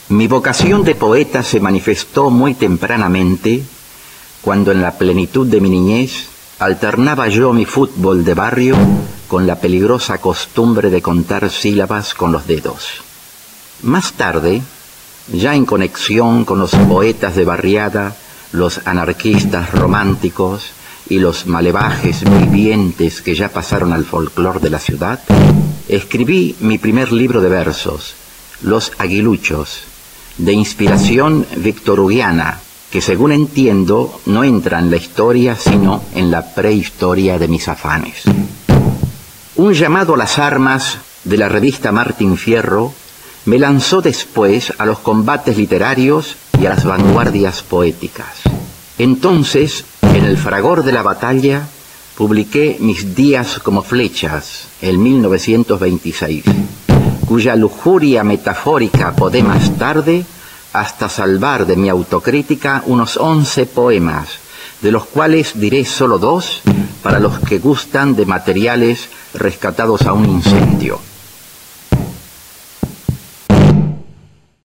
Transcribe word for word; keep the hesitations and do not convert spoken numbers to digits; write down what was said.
Mi vocación de poeta se manifestó muy tempranamente, cuando en la plenitud de mi niñez alternaba yo mi fútbol de barrio con la peligrosa costumbre de contar sílabas con los dedos. Más tarde, ya en conexión con los poetas de barriada, los anarquistas románticos y los malevajes vivientes que ya pasaron al folclor de la ciudad, escribí mi primer libro de versos, Los Aguiluchos, de inspiración victoruguiana, que según entiendo no entra en la historia sino en la prehistoria de mis afanes. Un llamado a las armas de la revista Martín Fierro me lanzó después a los combates literarios y a las vanguardias poéticas. Entonces, en el fragor de la batalla, publiqué Mis días como flechas, en mil novecientos veintiséis, cuya lujuria metafórica podé más tarde hasta salvar de mi autocrítica unos once poemas, de los cuales diré solo dos para los que gustan de materiales rescatados a un incendio.